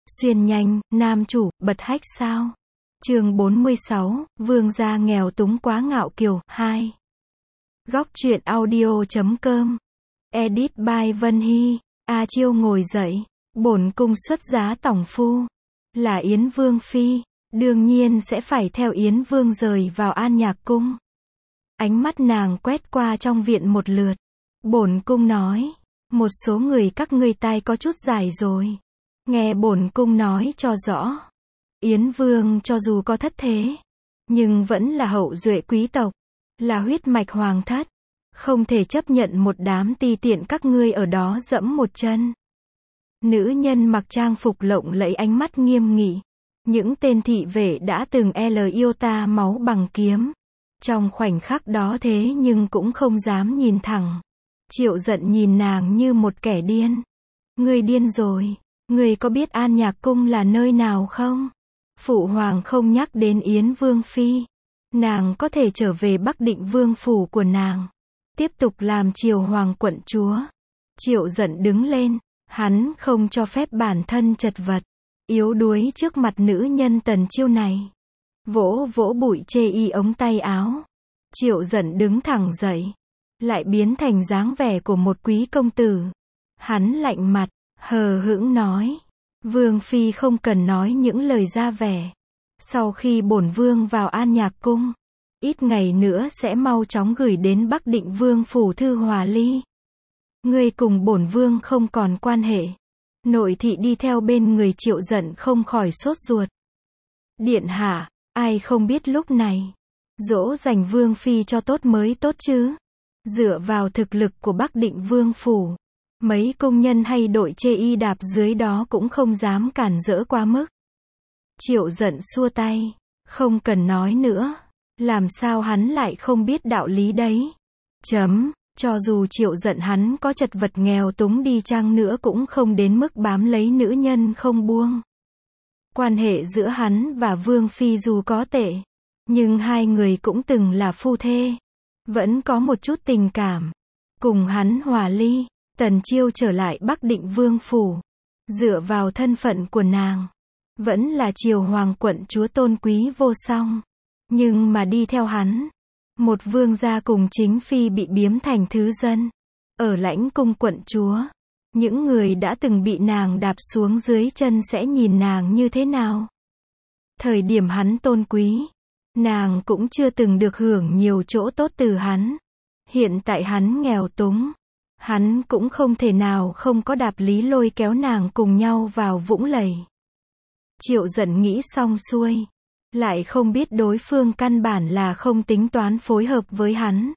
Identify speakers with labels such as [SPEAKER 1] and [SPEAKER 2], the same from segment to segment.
[SPEAKER 1] Xuyên nhanh, nam chủ, bật hách sao? Chương 46, vương gia nghèo túng quá ngạo kiều, 2. Góc truyện audio.com. Edit by Vân Hy. A Chiêu ngồi dậy. Bổn cung xuất giá tòng phu. Là Yến Vương Phi. Đương nhiên sẽ phải theo Yến Vương rời vào An Nhạc Cung. Ánh mắt nàng quét qua trong viện một lượt. Bổn cung nói. Một số người các ngươi tai có chút dài rồi. Nghe bổn cung nói cho rõ. Yến Vương cho dù có thất thế, nhưng vẫn là hậu duệ quý tộc, là huyết mạch hoàng thất. Không thể chấp nhận một đám ti tiện các ngươi ở đó dẫm một chân. Nữ nhân mặc trang phục lộng lẫy ánh mắt nghiêm nghị. Những tên thị vệ đã từng yêu ta máu bằng kiếm. Trong khoảnh khắc đó thế nhưng cũng không dám nhìn thẳng. Triệu giận nhìn nàng như một kẻ điên. Ngươi điên rồi. Ngươi có biết An Nhạc Cung là nơi nào không? Phụ hoàng không nhắc đến Yến Vương Phi. Nàng có thể trở về Bắc Định Vương phủ của nàng. Tiếp tục làm triều hoàng quận chúa. Triệu giận đứng lên. Hắn không cho phép bản thân chật vật, yếu đuối trước mặt nữ nhân Tần Chiêu này. Vỗ vỗ bụi chê y ống tay áo. Triệu giận đứng thẳng dậy. Lại biến thành dáng vẻ của một quý công tử. Hắn lạnh mặt, hờ hững nói. Vương Phi không cần nói những lời ra vẻ. Sau khi bổn vương vào An Nhạc Cung, ít ngày nữa sẽ mau chóng gửi đến Bắc Định Vương phủ thư hòa ly. Ngươi cùng bổn vương không còn quan hệ. Nội thị đi theo bên người Triệu giận không khỏi sốt ruột. Điện hạ, ai không biết lúc này dỗ dành Vương Phi cho tốt mới tốt chứ. Dựa vào thực lực của Bắc Định Vương phủ, mấy công nhân hay đội chê y đạp dưới đó cũng không dám cản rỡ quá mức. Triệu giận xua tay. Không cần nói nữa. Làm sao hắn lại không biết đạo lý đấy. Cho dù Triệu giận hắn có chật vật nghèo túng đi chăng nữa cũng không đến mức bám lấy nữ nhân không buông. Quan hệ giữa hắn và Vương Phi dù có tệ, nhưng hai người cũng từng là phu thê. Vẫn có một chút tình cảm. Cùng hắn hòa ly, Tần Chiêu trở lại Bắc Định Vương phủ. Dựa vào thân phận của nàng, vẫn là triều hoàng quận chúa tôn quý vô song. Nhưng mà đi theo hắn, một vương gia cùng chính phi bị biếm thành thứ dân. Ở lãnh cung quận chúa, những người đã từng bị nàng đạp xuống dưới chân sẽ nhìn nàng như thế nào? Thời điểm hắn tôn quý, nàng cũng chưa từng được hưởng nhiều chỗ tốt từ hắn. Hiện tại hắn nghèo túng, hắn cũng không thể nào không có đạp lý lôi kéo nàng cùng nhau vào vũng lầy. Triệu giận nghĩ xong xuôi, lại không biết đối phương căn bản là không tính toán phối hợp với hắn.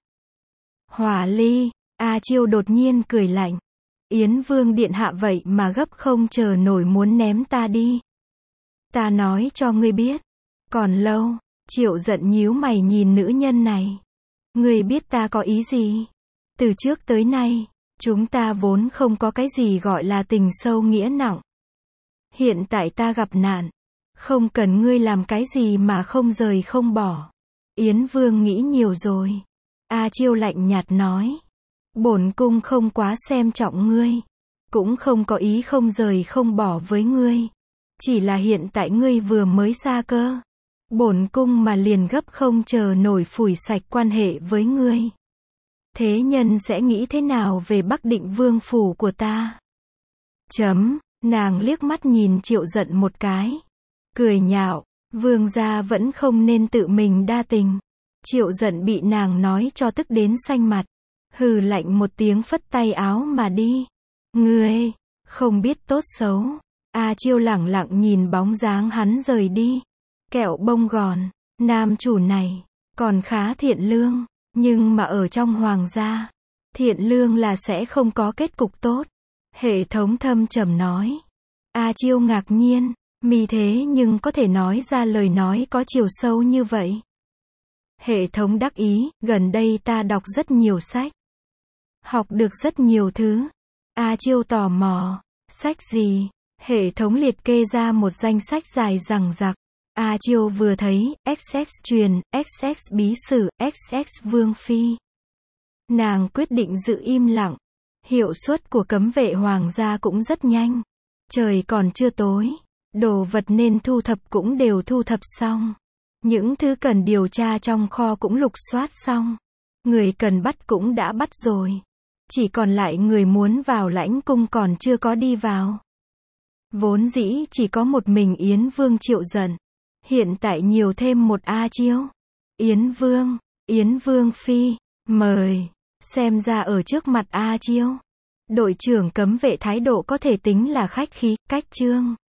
[SPEAKER 1] Hòa ly, A Chiêu đột nhiên cười lạnh. Yến Vương điện hạ vậy mà gấp không chờ nổi muốn ném ta đi. Ta nói cho ngươi biết, còn lâu. Triệu giận nhíu mày nhìn nữ nhân này. Ngươi biết ta có ý gì? Từ trước tới nay, chúng ta vốn không có cái gì gọi là tình sâu nghĩa nặng. Hiện tại ta gặp nạn, không cần ngươi làm cái gì mà không rời không bỏ. Yến Vương nghĩ nhiều rồi. A Chiêu lạnh nhạt nói. Bổn cung không quá xem trọng ngươi, cũng không có ý không rời không bỏ với ngươi. Chỉ là hiện tại ngươi vừa mới xa cơ. Bổn cung mà liền gấp không chờ nổi phủi sạch quan hệ với ngươi. Thế nhân sẽ nghĩ thế nào về Bắc Định Vương phủ của ta? Nàng liếc mắt nhìn Triệu giận một cái. Cười nhạo, vương gia vẫn không nên tự mình đa tình. Triệu giận bị nàng nói cho tức đến xanh mặt. Hừ lạnh một tiếng phất tay áo mà đi. Ngươi, không biết tốt xấu. A Chiêu lẳng lặng nhìn bóng dáng hắn rời đi. Kẹo bông gòn, nam chủ này, còn khá thiện lương, nhưng mà ở trong hoàng gia, thiện lương là sẽ không có kết cục tốt. Hệ thống thâm trầm nói. A Chiêu ngạc nhiên, mi thế nhưng có thể nói ra lời nói có chiều sâu như vậy. Hệ thống đắc ý, gần đây ta đọc rất nhiều sách. Học được rất nhiều thứ. A Chiêu tò mò, sách gì? Hệ thống liệt kê ra một danh sách dài dằng dặc. A Chiêu vừa thấy, XX truyền, XX bí sử, XX Vương Phi. Nàng quyết định giữ im lặng. Hiệu suất của cấm vệ hoàng gia cũng rất nhanh. Trời còn chưa tối, Đồ vật nên thu thập cũng đều thu thập xong. Những thứ cần điều tra trong kho cũng lục soát xong. Người cần bắt cũng đã bắt rồi. Chỉ còn lại người muốn vào lãnh cung còn chưa có đi vào. Vốn dĩ chỉ có một mình Yến Vương Triệu Dận. Hiện tại nhiều thêm một A Chiêu. Yến Vương Phi, mời. Xem ra ở trước mặt A Chiêu, đội trưởng cấm vệ thái độ có thể tính là khách khí, cách trương.